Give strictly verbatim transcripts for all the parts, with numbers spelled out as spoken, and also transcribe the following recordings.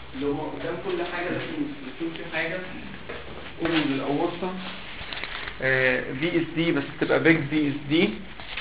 اللي هو قدام كل حاجه لازم يكون في حاجه قولوا للاورطه في اس دي بس تبقى بيج في اس دي،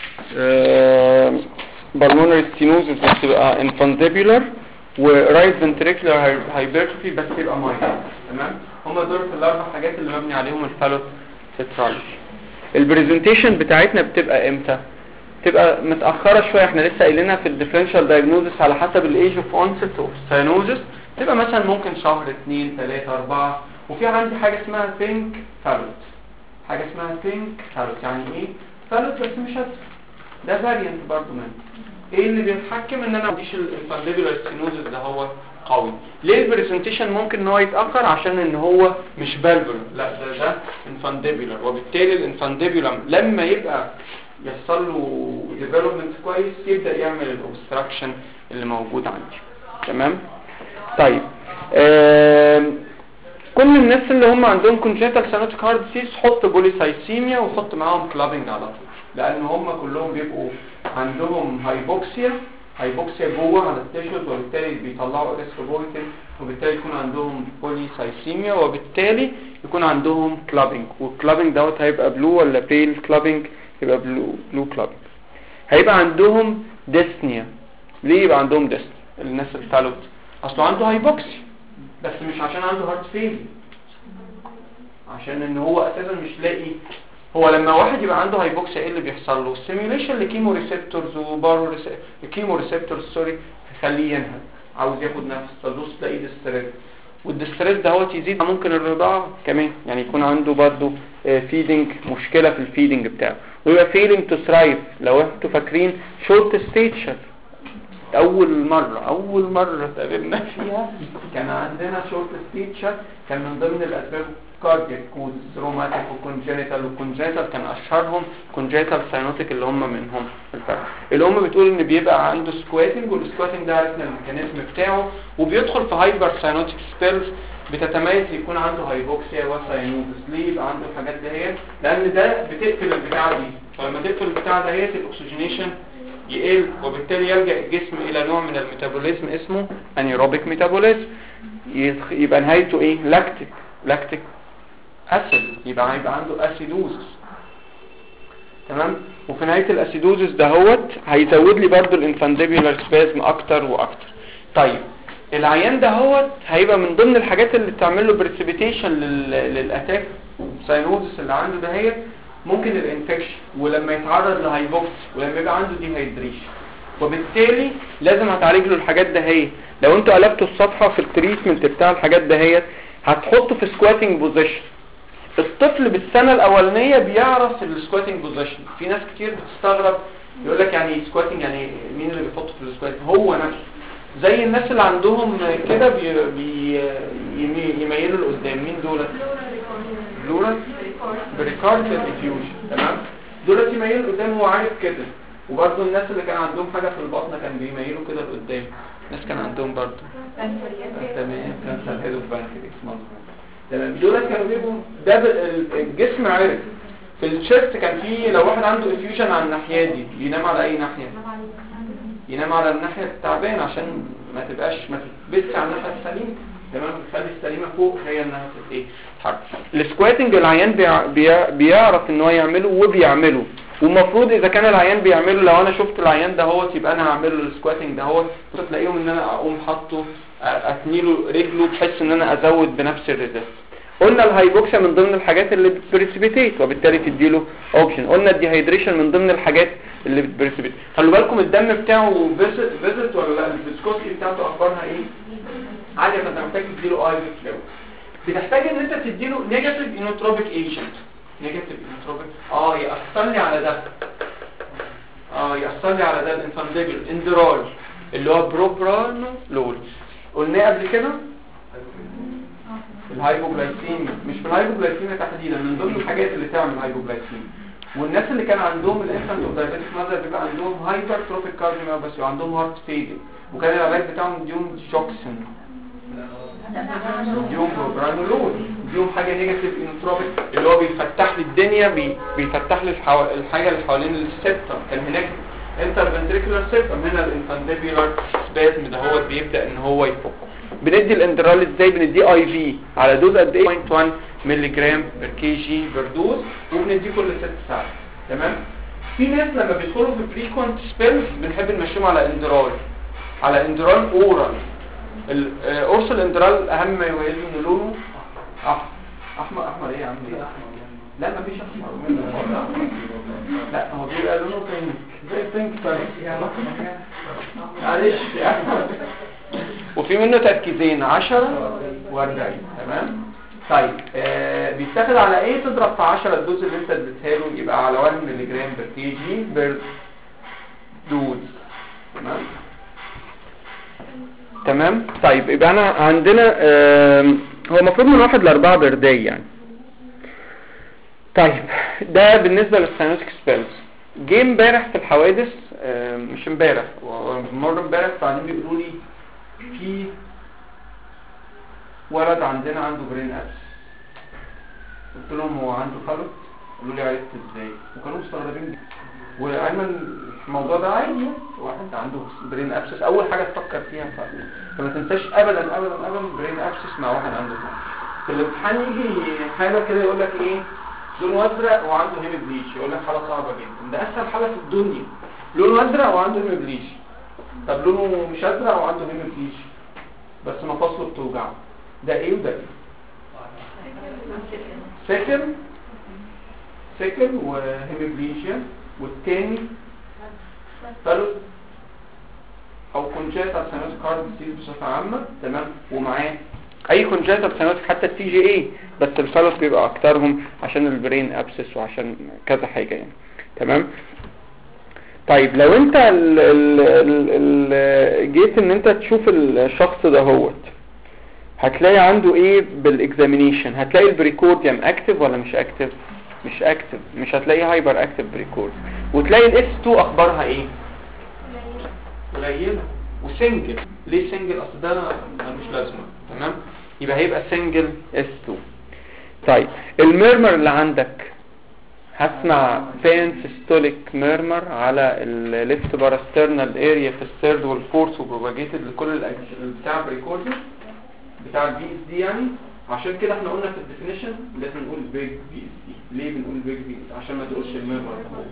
بالمونري ستينوزس بس تبقى انفانديبولار، ورايت فنتريكولار هايبرتروفي بس تبقى مايل. تمام، هم دول في الاربع حاجات اللي مبني عليهم الفالوت تترالوجي. البرزنتيشن بتاعتنا بتبقى امتى؟ تبقى متاخره شويه، احنا لسه قايلينها في الديفرنشال دايجنوزس على حسب الايج اوف اونست اوف ساينوزس، تبقى مثلا ممكن شهر اثنين ثلاثة أربعة. وفي عندي حاجه اسمها ثينك فالوت، حاجه اسمها ثينك فالوت يعني ايه؟ فالوت بس مش هتف ده فاريانت برضه منه. ايه اللي بيتحكم ان انا ما عنديش الانفانديبولار ستينوزس ده هو قوي؟ ليه البرزنتيشن ممكن ان هو يتاخر؟ عشان ان هو مش فالفولار، لا ده ده انفانديبولار، وبالتالي الانفانديبولار لما يبقى يحصل له ديفلوبمنت كويس يبدا يعمل الاوبستراكشن اللي موجود عندي. تمام. طيب كل الناس اللي هم عندهم كونجنتال سينوتيك هارت ديزيز حط بوليسايسيميا وحط معاهم كلابنج على طول، لان هم كلهم بيبقوا عندهم هايبوكسيا هايبوكسيا جوه على التيشوز، وبالتالي بيطلعوا اريثروبويتين، وبالتالي يكون عندهم بوليسايسيميا، وبالتالي يكون عندهم كلابنج. والكلابنج دوت هيبقى بلو ولا بيل كلابنج؟ يبقى بلو بلو كلابنج. هيبقى عندهم ديسنيا. ليه يبقى عندهم ديسنيا الناس اللي بتاعته؟ اصله عنده هايبوكسيا بس مش عشان عنده هارت فيل، عشان ان هو اساسا مش لاقي. هو لما واحد يبقى عنده هايبوكسيا ايه اللي بيحصل له؟ ستيميوليشن لكيمو ريسبتورز وبارو كيمو ريسبتورز سوري يخليه ينهج، عاوز ياخد نفس، فدوس تلاقيه ديستريس، والديستريس دهوت يزيد ممكن الرضاعه كمان، يعني يكون عنده برضه فيدنج مشكله في الفيدنج بتاعه، ويبقى فيلينج تو ثرايف. لو انتوا فاكرين شورت ستيتشر اول مره اول مره تقابلنا فيها كان عندنا شورت ستيتشر، كان من ضمن الاسباب كاردياك كوز روماتيك وكونجنتال، والكونجنتال كان اشهرهم كونجنتال ساينوتيك اللي هم منهم الفرق. اللي هم بتقول ان بيبقى عنده سكواتنج، والسكواتنج ده عرفنا الميكانيزم بتاعه، وبيدخل في هايبر ساينوتيك سبيلز بتتميز يكون عنده هايبوكسيا وساينوزس. ليه يبقى عنده الحاجات دهيت؟ لان ده بتقفل البتاعه دي، فلما تقفل البتاعه دهيت الاكسجينيشن يقل، وبالتالي يلجأ الجسم الى نوع من الميتابوليزم اسمه انيروبيك ميتابوليزم، يبقى نهايته ايه؟ لاكتيك لاكتيك اسيد، يبقى هيبقى عنده اسيدوزس. تمام. وفي نهايه الاسيدوزس دهوت هيزود لي برضو الانفانديبولار سبازم اكتر واكتر. طيب العيان دهوت هيبقى من ضمن الحاجات اللي بتعمل له بريسيبيتيشن للاتاك ساينوزس اللي عنده دهيت ممكن الانفكشن، ولما يتعرض لهايبوكس، ولما يبقى عنده ديهايدريشن، وبالتالي لازم هتعالج له الحاجات دهيت. لو انتوا قلبتوا الصفحه في التريتمنت بتاع الحاجات دهيت هتحطه في سكواتنج بوزيشن. الطفل بالسنه الاولانيه بيعرف السكواتنج بوزيشن. في ناس كتير بتستغرب يقول لك يعني سكواتنج، يعني مين اللي بيحطه في السكواتنج؟ هو نفسه زي الناس اللي عندهم كده بي بي يميلوا لقدام. مين دول؟ بلورال بريكارديال افيوجن. تمام، دول يميلوا لقدام، هو عارف كده. وبرضه الناس اللي كان عندهم حاجه في البطن كان بيميلوا كده لقدام. ناس كان عندهم برضه تمام كانسر هيد اوف بانكرياس مظبوط. تمام، دول كانوا بيبقوا ده الجسم عارف. في الشيست كان في لو واحد عنده افيوجن على الناحيه دي بينام على اي ناحيه؟ ينام على الناحيه التعبانه عشان ما تبقاش ما تثبتش على الناحيه السليمه. تمام، بتخلي السليمه فوق هي انها ايه تتحرك. السكواتنج العيان بيع... بيع... بيعرف ان هو يعمله وبيعمله، ومفروض اذا كان العيان بيعمله، لو انا شفت العيان ده هو يبقى انا هعمل له السكواتنج ده هو، تلاقيهم ان انا اقوم حاطه اتنيله رجله بحيث ان انا ازود بنفس الريزست. قلنا الهايبوكسيا من ضمن الحاجات اللي بتبريسيبيتيت وبالتالي تديله اوبشن. قلنا الديهايدريشن من ضمن الحاجات اللي بتبريسيبيتيت. خلوا بالكم الدم بتاعه فيزيت فيزيت ولا لا؟ الفيسكوسيتي بتاعته اخبارها ايه؟ عاليه، فانت محتاج تديله اي فلويد. بتحتاج ان انت تديله نيجاتيف انوتروبيك ايجنت. نيجاتيف انوتروبيك اه ياثر لي على ده اه ياثر لي على ده الانفانديبل اندرال اللي هو بروبرانولول. قلناه قبل كده الهايبوغلايسيميا، مش في الهايبوغلايسيميا تحديدا، من ضمن الحاجات اللي تعمل هايبوغلايسيميا. والناس اللي كان عندهم الانفانت اوف دايابيتس ماذر بيبقى عندهم هايبرتروفيك كارديوميوباثي بس عندهم هارت فيلير، وكان العلاج بتاعهم ديوم شوكسين، ديوم بروبرانولول، ديوم حاجه نيجاتيف انوتروبيك اللي هو بيفتح لي الدنيا، بي بيفتح لي الحو... الحاجه اللي حوالين السيبتم. كان هناك انترفنتريكولار سيبتم، هنا الانفانديبولار سبازم ده هو بيبدا ان هو يفك. بندي الاندرال ازاي؟ بنديه اي في على دوز قد ايه؟ صفر فاصلة واحد مللي جرام بير كي جي بير دوز، وبنديه كل ست ساعات. تمام. في ناس لما بيدخلوا في فريكوينت سبيلز بنحب نمشيهم على اندرال، على اندرال اورال. القرص الاندرال اهم ما يميزه ان لونه احمر. احمر احمر ايه يا عم؟ لا مفيش احمر منه. لا هو بيبقى لونه بينك زي بينك طيب معلش يعني. وفي منه تركيزين عشرة واربعين. تمام. طيب آه بيتاخد على ايه؟ تضرب في عشرة الدوز اللي انت اديتها له يبقى على واحد مللي جرام بر كي جي بير دوز. تمام تمام. طيب يبقى انا عندنا آه هو المفروض من واحد لاربعة بير داي يعني. طيب ده بالنسبه للساينوتيك سبيلز. جه امبارح في الحوادث آه مش امبارح مره امبارح بعدين بيقولوا لي في ولد عندنا عنده برين ابس. قلت لهم هو عنده فلوت؟ قالوا لي عرفت ازاي؟ وكانوا مستغربين. وعلما الموضوع ده عادي، واحد عنده برين ابسس اول حاجه تفكر فيها فلوت. فما تنساش ابدا ابدا ابدا برين ابسس مع واحد عنده فلوت. في الامتحان يجي حاجه كده يقول لك ايه؟ لونه ازرق وعنده هيموبليش، يقول لك حاله صعبه جدا. ده اسهل حاله في الدنيا، لونه ازرق وعنده هيموبليش. طب لونه مش ازرق وعنده هيموبليش بس مفاصله بتوجعه، ده ايه وده ايه؟ سكر سكر وهيموبليشيا، والتاني فلوت او كونجيتال ساينوتيك هارت ديزيز بصفه عامه. تمام. ومعاه اي كونجيتال ساينوتيك حتى التي جي اي، بس الفلوت بيبقى اكترهم عشان البرين ابسس وعشان كذا حاجه يعني. تمام. طيب لو انت ال ال ال ال جيت ان انت تشوف الشخص ده هوت هتلاقي عنده ايه بالاكزامينيشن؟ هتلاقي البريكورديوم اكتف ولا مش اكتف؟ مش اكتف، مش هتلاقي هايبر اكتف بريكورد. وتلاقي الاس اتنين اخبارها ايه؟ قليله وسنجل. ليه سنجل؟ اصل ده ملوش لازمه. تمام. يبقى هيبقى سنجل اس اتنين. طيب الميرمر اللي عندك هسمع فين سيستوليك ميرمر على الليفت باراسترنال اريا في الثيرد والفورث وبروباجيتد لكل بتاع بريكورديوم بتاع البي اس دي يعني. عشان كده احنا قلنا في الديفينيشن لازم نقول بيج بي اس دي. ليه بنقول بيج بي اس؟ عشان ما تقولش الميرمر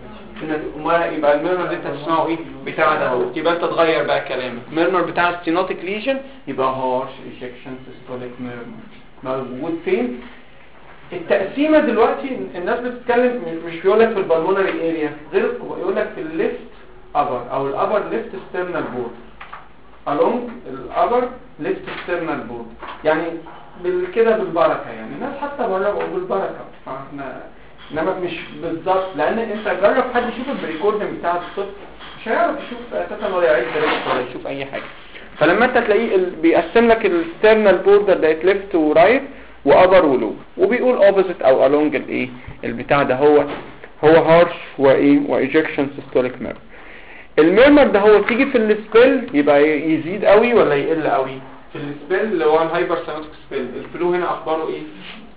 ما يبقى الميرمر اللي انت تسمعه ايه بتاع ده اهو. يبقى انت تغير بقى كلامك. ميرمر بتاع الستينوتيك ليجن يبقى هارش ايجكشن سيستوليك ميرمر. موجود فين؟ التقسيمه دلوقتي الناس بتتكلم مش بيقول لك في البالمونري اريا، غير يقول لك في الليفت ابر او الابر ليفت ستيرنال بورد along الابر ليفت ستيرنال بورد يعني كده بالبركه يعني. الناس حتى بره بقول بالبركه فاحنا انما مش بالظبط، لان انت جرب حد يشوف البريكورديوم بتاع الطفل مش هيعرف يشوف اساسا ولا يعيد درجه ولا يشوف اي حاجه. فلما انت تلاقيه بيقسم لك الستيرنال بورد ده ليفت ورايت وابر ولو، وبيقول اوبوزيت او along الايه البتاع ده هو هو هارش وايه وايجكشن سيستوليك ميرمر. الميرمر ده هو تيجي في السبيل يبقى يزيد قوي ولا يقل قوي؟ في السبيل اللي هو الهايبر ساينوتيك سبيل الفلو هنا اخباره ايه؟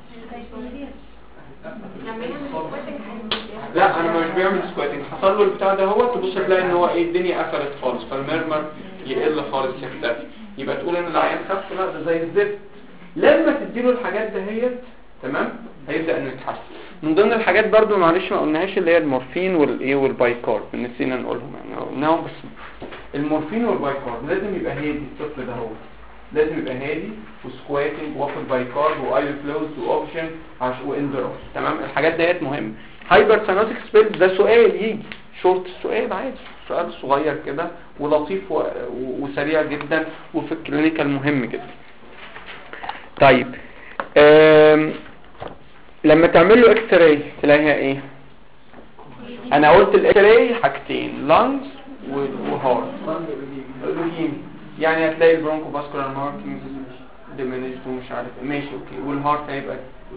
لا انا مش بيعمل سكواتنج، حصل له البتاع ده هو تبص تلاقي ان هو ايه الدنيا قفلت خالص فالميرمر يقل خالص يختفي. يبقى تقول ان العيان خف؟ لا ده زي الزفت. لما تديله الحاجات دهيت تمام هيبدا انه يتحسن. من ضمن الحاجات برضو معلش ما قلناهاش اللي هي المورفين والايه والبايكارب، نسينا نقولهم يعني قلناهم. بس المورفين والبايكارب لازم يبقى هادي الطفل ده هو لازم يبقى هادي وسكواتنج واخد بايكارب وايل فلوز واوبشن واندرال. تمام. الحاجات ديت مهمه. هايبر ساينوتيك سبيل ده سؤال يجي شورت سؤال عادي، سؤال صغير كده ولطيف و... وسريع جدا وفي الكلينيكال مهم جدا. طيب أم... لما تعمل له اكس راي تلاقيها ايه؟ انا قلت الاكس راي حاجتين لانجز وهارت يعني. هتلاقي البرونكو فاسكولار ماركينجز ديمينيشت ومش عارف ماشي اوكي. والهارت هيبقى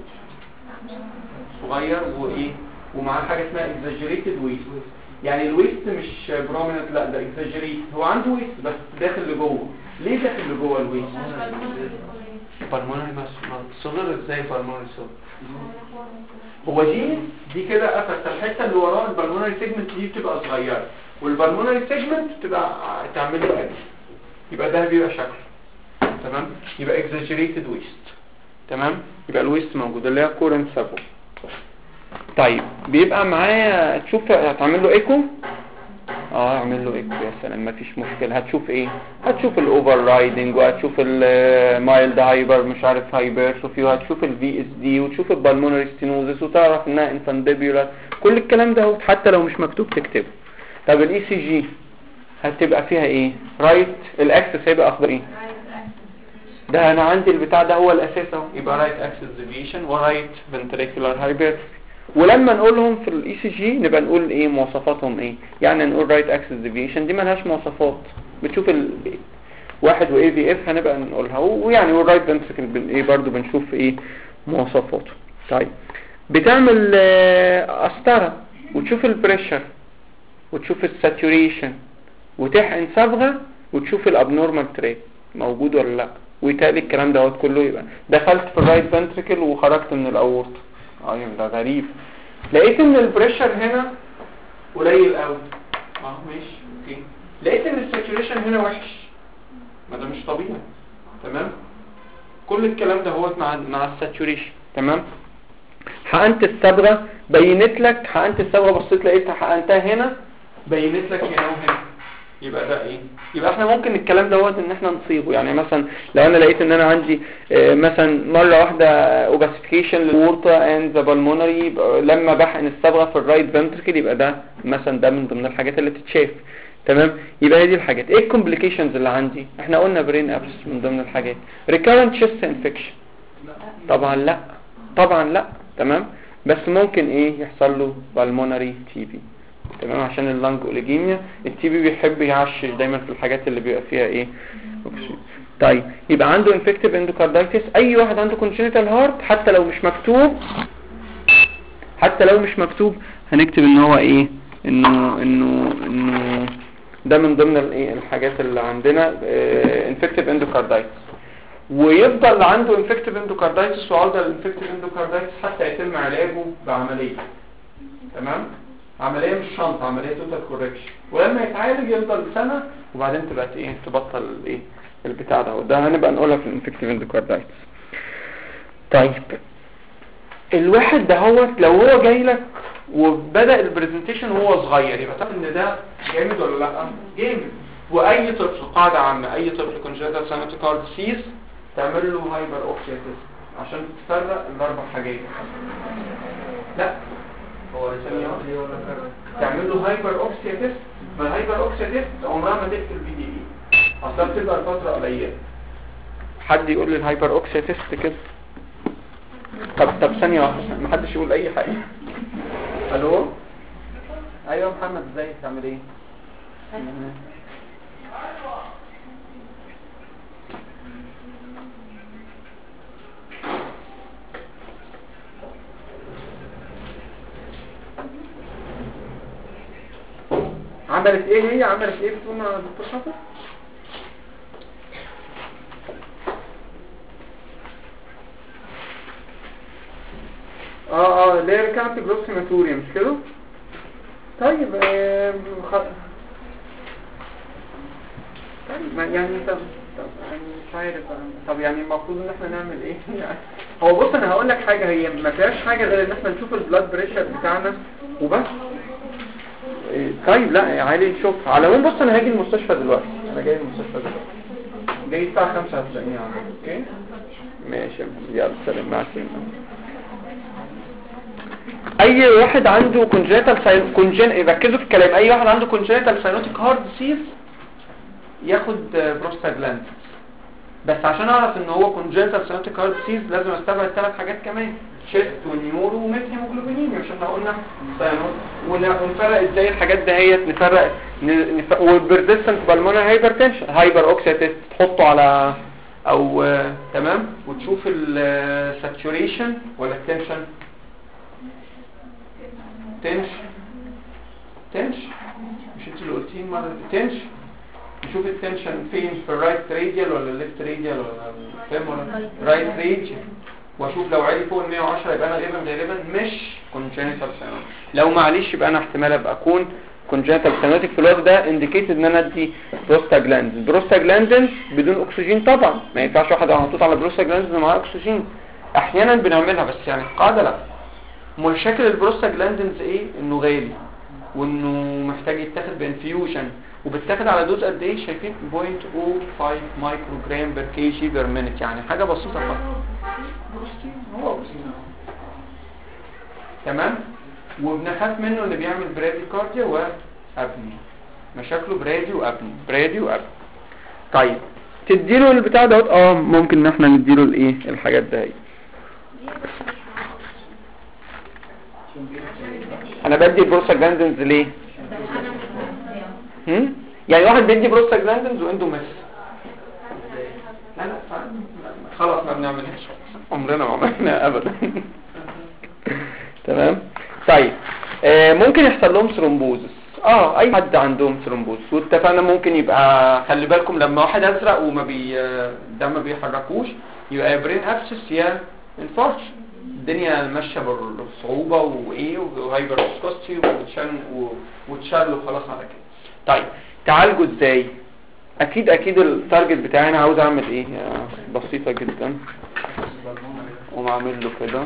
صغير وايه ومعاه حاجه اسمها اكزاجريتد ويست يعني. الويست مش بروميننت، لا ده اكزاجريت. هو عنده ويست بس داخل لجوه. ليه داخل لجوه الويست؟ بالمونري صغر. ازاي بالمونري صغر؟ هو دي دي كده قفلت الحته اللي وراها البالمونري سيجمنت دي بتبقى صغيره والبالمونري سيجمنت بتبقى تعمل له كده. يبقى ده بيبقى شكل تمام. يبقى exaggerated waist تمام. يبقى الويست موجود اللي هي كورنت سابو. طيب بيبقى معايا تشوف هتعمل له ايكو. اه اعمل له ايكو يا سلام مفيش مشكله. هتشوف ايه؟ هتشوف الاوفر رايدنج وهتشوف المايلد هايبر مش عارف هايبرتروفي وهتشوف الفي اس دي وتشوف البالمونري ستينوزس وتعرف انها انفانديبيولار. كل الكلام ده حتى لو مش مكتوب تكتبه. طب الاي سي جي هتبقى فيها ايه؟ رايت الاكسس هيبقى اخبار ايه؟ ده انا عندي البتاع ده هو الاساس اهو. يبقى رايت اكسس ديفيشن ورايت فنتريكولار هايبرتروفي. ولما نقولهم في الاي سي جي نبقى نقول ايه مواصفاتهم ايه. يعني نقول رايت اكسس ديفيشن دي مالهاش مواصفات. بتشوف ال واحد واي في اف هنبقى نقولها. ويعني والرايت فنتريكل بالايه برضو بنشوف ايه مواصفاته. طيب بتعمل قسطره وتشوف البريشر وتشوف الساتوريشن وتحقن صبغه وتشوف الابنورمال تريك موجود ولا لا. ويتالي الكلام دوت كله يبقى دخلت في الرايت فنتريكل وخرجت من الاورطه. اه ده غريب. لقيت ان البريشر هنا قليل قوي. اه ماشي اوكي. لقيت ان الساتوريشن هنا وحش. ما ده مش طبيعي. تمام. كل الكلام ده هو مع مع الساتوريشن. تمام. حقنت الصبغه بينت لك. حقنت الصبغه بصيت لقيتها حقنتها هنا بينت لك هنا وهنا. يبقى ده ايه؟ يبقى احنا ممكن الكلام دوت ان احنا نصيغه. يعني مثلا لو انا لقيت ان انا عندي اه مثلا مره واحده اوباسيفيكيشن للورطه اند ذا بالمونري لما بحقن الصبغه في الرايت فنتركل يبقى ده مثلا ده من ضمن الحاجات اللي تتشاف. تمام. يبقى هي دي الحاجات. ايه الكومبليكيشنز اللي عندي؟ احنا قلنا برين ابس من ضمن الحاجات. ريكارنت تشيست انفكشن طبعا لا طبعا لا. تمام. بس ممكن ايه يحصل له بالمونري تي بي. تمام. عشان اللانج اوليجيميا التي بي بيحب يعشش دايما في الحاجات اللي بيبقى فيها ايه أكسجين. طيب يبقى عنده انفكتيف اندوكاردايتس. اي واحد عنده كونجنيتال هارت حتى لو مش مكتوب حتى لو مش مكتوب هنكتب ان هو ايه انه انه انه ده من ضمن الايه الحاجات اللي عندنا انفكتيف اندوكاردايتس. ويفضل عنده انفكتيف اندوكاردايتس وعوده الانفكتيف اندوكاردايتس حتى يتم علاجه بعمليه. تمام. عمليه مش شنط عمليه توتال كوركشن. ولما يتعالج يفضل سنه وبعدين تبقى ايه تبطل ايه البتاع ده. وده هنبقى نقولها في الانفكتيف اندوكاردايتس. طيب الواحد ده هو لو هو جاي لك وبدا البرزنتيشن وهو صغير يبقى تعرف ان ده جامد ولا لا؟ جامد. واي طفل قاعده عامه اي طفل كونجنتال ساينوتيك هارت ديزيز تعمل له هايبر اوكسيا تيست عشان تفرق الاربع حاجات. لا هو ثانيه تعمل له هايبر اوكسيا تيست. ما الهايبر اوكسيا تيست عمرها ما تقتل البي دي اي اصلا بتبقى الفتره قليله. حد يقول لي الهايبر اوكسيا تيست كده. طب طب ثانيه واحده ما حدش يقول اي حاجه. الو ايوه محمد ازيك عامل ايه؟ عملت ايه هي عملت ايه بتقول مع الدكتور شاطر؟ اه اه اللي هي كانت جلوسيماتوريا مش كده؟ طيب آه خ... طيب يعني طب طب يعني مش عارف. طب يعني المفروض ان احنا نعمل ايه يعني؟ هو بص انا هقول لك حاجه. هي ما فيهاش حاجه غير ان احنا نشوف البلاد بريشر بتاعنا وبس. طيب لا يا علي شوف على العموم بص انا هاجي المستشفى دلوقتي. انا جاي المستشفى دلوقتي جاي الساعه خمسة هتلاقيني عندك. اوكي ماشي يلا سلام مع السلامه. اي واحد عنده كونجنتال ساين كونجن ركزوا في الكلام. اي واحد عنده كونجنتال ساينوتيك هارت ديزيز ياخد بروستاجلاند. بس عشان اعرف ان هو كونجنتال ساينوتيك هارت ديزيز لازم استبعد ثلاث حاجات كمان. شيست ونيورو وميت هيموجلوبينيميا مش احنا قلنا ساينوت. ونفرق ازاي الحاجات دهيت نفرق نف... والبرزيستنت بالمونري هايبرتنشن هايبر اوكسيا تيست تحطه على او آه... تمام. وتشوف الساتوريشن ولا التنشن تنش تنش مش انت اللي قلتين مره تنش. نشوف التنشن فين في الرايت راديال ولا الليفت راديال ولا الفيمورال رايت راديال. واشوف لو عالي فوق ال مية وعشرة يبقى انا غالبا غالبا مش كونجنتال ساينوس. لو معليش يبقى انا احتمال ابقى اكون كونجنتال سينوتيك في الوقت ده انديكيتد ان انا ادي بروستاجلاندين. بروستاجلاندين بدون اكسجين طبعا، ما ينفعش واحد محطوط على بروستاجلاندين ومعاه اكسجين. احيانا بنعملها بس يعني القاعده لا. مشاكل البروستاجلاندينز ايه؟ انه غالي وانه محتاج يتاخد بانفيوجن، وبتاخد على دوز قد ايه؟ شايفين صفر فاصلة صفر خمسة مايكرو جرام بير كي جي بير مينيت، يعني حاجه بسيطه خالص. هو تمام. وبنخاف منه اللي بيعمل براديكارديا وابني، مشاكله برادي وابني برادي وابني. طيب تديله البتاع دوت، اه ممكن ان احنا نديله الايه الحاجات ده. انا بدي بروستاجلاندينز ليه؟ هم؟ يعني واحد بيدي بروستاجلاندينز واندوميس، لا لا خلاص ما بنعملهاش عمرنا ما عملنا ابدا. تمام. طيب آه ممكن يحصل لهم ثرومبوزس، اه اي حد عندهم ثرومبوزس، واتفقنا ممكن يبقى خلي بالكم لما واحد ازرق وما بي ده ما بيحركوش يبقى برين ابسس يا انفاركشن. الدنيا ماشيه بالصعوبه وايه وهايبر فيسكوستي وتشان وتشال وخلاص على كده. طيب تعالجوا ازاي؟ اكيد اكيد التارجت بتاعي انا عاوز اعمل ايه؟ بسيطه جدا، ومعمل له كده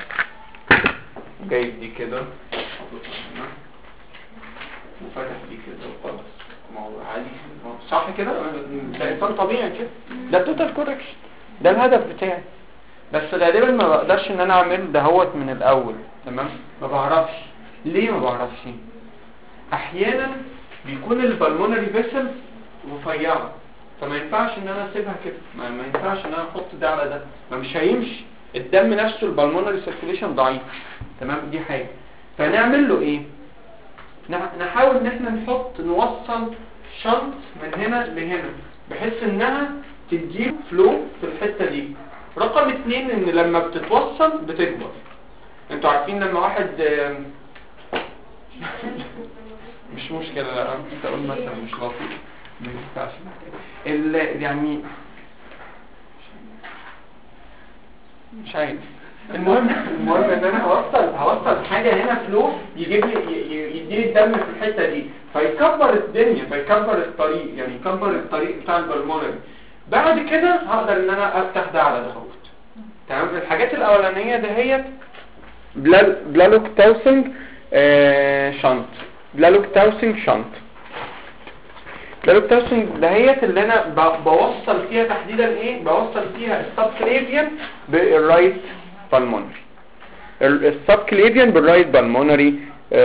جايب دي كده وفتح دي كده وخلاص، ما هو عادي صح كده، ده انسان طبيعي كده، ده توتال كوركشن، ده الهدف بتاعي. بس غالبا ما بقدرش ان انا اعمل دهوت من الاول. تمام. ما بعرفش ليه، ما بعرفش احيانا بيكون البلمونري فيسل رفيعه، فما ينفعش ان انا اسيبها كده، ما, ما ينفعش ان انا احط ده على ده، ما مش هيمشي. الدم نفسه البلمونري سيركيليشن ضعيف. تمام. دي حاجه. فنعمل له ايه؟ نحاول ان احنا نحط نوصل شنط من هنا لهنا بحيث انها تديله فلو في الحته دي. رقم اتنين ان لما بتتوصل بتكبر. انتوا عارفين لما واحد مش مشكله، لا انت اقول مثلا مش لطيف ما ينفعش يعني مش عارف. المهم المهم ان انا هوصل هوصل حاجه هنا فلو يجيب لي يديني الدم في الحته دي، فيكبر الدنيا، فيكبر الطريق، يعني يكبر الطريق بتاع البلمونري. بعد كده هقدر ان انا افتح ده على دهوت. تمام. الحاجات الاولانيه دهيت بلالوكتاوسنج آه شنط، بلالوكتاوسنج شنط بلالوكتاوسنج دهيت اللي انا بوصل فيها تحديدا ايه؟ بوصل فيها السبكليفيان بالرايت بالمونري، السبكليفيان بالرايت بالمونري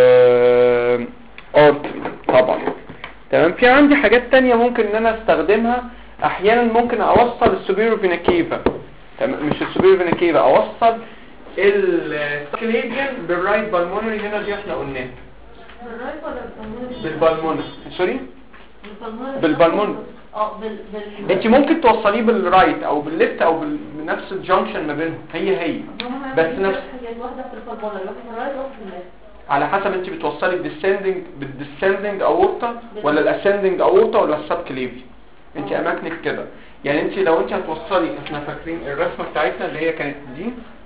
ارتري طبعا. تمام. في عندي حاجات تانية ممكن ان انا استخدمها احيانا. ممكن اوصل السوبيرو فينا كيفا، تمام، مش السوبيرو فينا كيفا، اوصل السبكليفيان بالرايت بالمونري. هنا دي احنا قلناها بالرايت ولا بالبلمونري؟ بالبلمونري سوري بالبلمونري بالبلمونري. اه بال بال انت ممكن توصليه بالرايت او بالليفت او بنفس الجنكشن ما بينهم، هي هي بس نفس واحده في البلمونري واحده في الرايت واحده في الليفت، على حسب انت بتوصلي الديسندنج بالديسندنج اورتا ولا الاسندنج اورتا ولا السبكليفي. انت اماكنك كده. يعني انت لو انت هتوصلي، احنا فاكرين الرسمه بتاعتنا اللي هي كانت دي،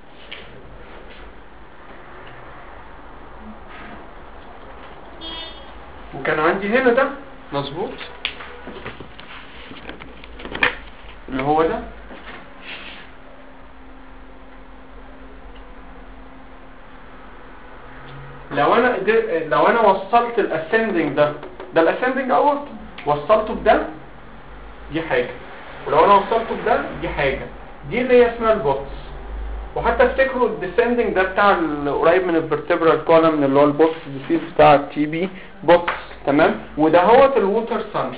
وكان عندي هنا ده مظبوط اللي هو ده. لو انا لو انا وصلت الاسندنج ده ده الاسندنج اورت وصلته بده دي حاجه، ولو انا وصلته بده دي حاجه، دي اللي هي اسمها البوتس. وحتى افتكروا الديسندنج ده بتاع القريب من الفرتبرال كولم اللي هو البوتس ديسيز بتاع التي بي بوتس. تمام. وده هو الووتر سانس.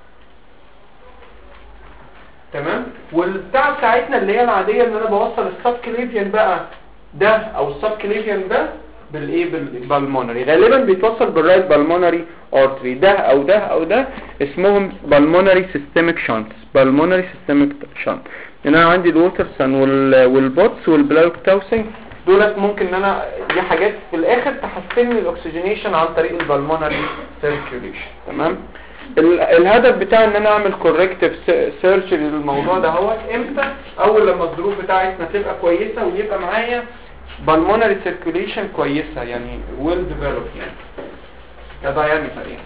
تمام. والبتاع بتاعتنا اللي هي العاديه ان انا بوصل السبكليفيان بقى ده او السبكليفيان ده بالايه بالبلمونري، غالبا بيتوصل بالرايت بالمونري ارتري. ده او ده او ده اسمهم بالمونري سيستميك شانتس، بالمونري سيستميك شانت. ان انا عندي الووترسون والبوتس والبلاوكتاوسنج دولت ممكن ان انا دي حاجات في الاخر تحسن لي الاكسجينيشن عن طريق البلمونري سيركيوليشن. تمام. الهدف بتاعي ان انا اعمل كوركتيف سيرجري للموضوع ده هو امتى؟ اول لما الظروف بتاعتنا تبقى كويسه ويبقى معايا بالمونري سيركيوليشن كويسه، يعني ويل ديفلوب يعني. يا diameter يعني.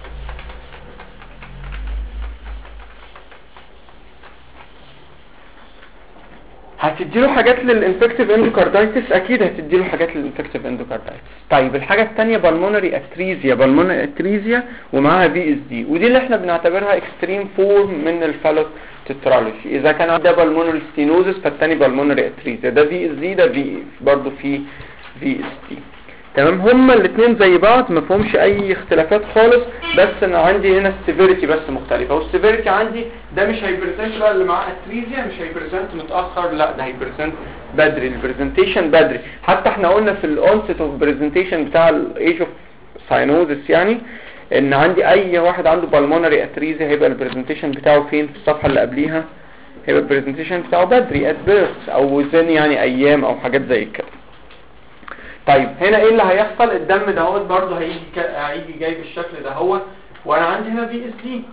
هتديله حاجات للانفكتيف اندوكاردايتس، اكيد هتديله حاجات للانفكتيف اندوكاردايتس. طيب الحاجه الثانيه بالمونري اتريزيا، بالمونري اتريزيا ومعاها في اس دي، ودي اللي احنا بنعتبرها اكستريم فورم من الفالوت تترالوجي. اذا كان ده بالمونري ستينوزس فالثاني بالمونري اتريزيا، ده في اس دي ده في برضه في في اس دي. تمام، هما الاثنين زي بعض ما فيهمش اي اختلافات خالص، بس انا عندي هنا السيفيريتي بس مختلفه، والسيفيريتي عندي ده مش هيبريزنت بقى اللي معاه اتريزيا، مش هيبريزنت متاخر، لا ده هيبريزنت بدري، البرزنتيشن بدري. حتى احنا قلنا في الاونست اوف برزنتيشن بتاع الايج اوف ساينوزس يعني ان عندي اي واحد عنده بالمونري اتريزيا هيبقى البرزنتيشن بتاعه فين؟ في الصفحه اللي قبليها هيبقى البرزنتيشن بتاعه بدري ات بيرث او وزن يعني ايام او حاجات زي كده. طيب هنا ايه اللي هيحصل؟ الدم دهوت برضه هيجي هيجي جاي بالشكل دهوت، وانا عندي هنا في اس دي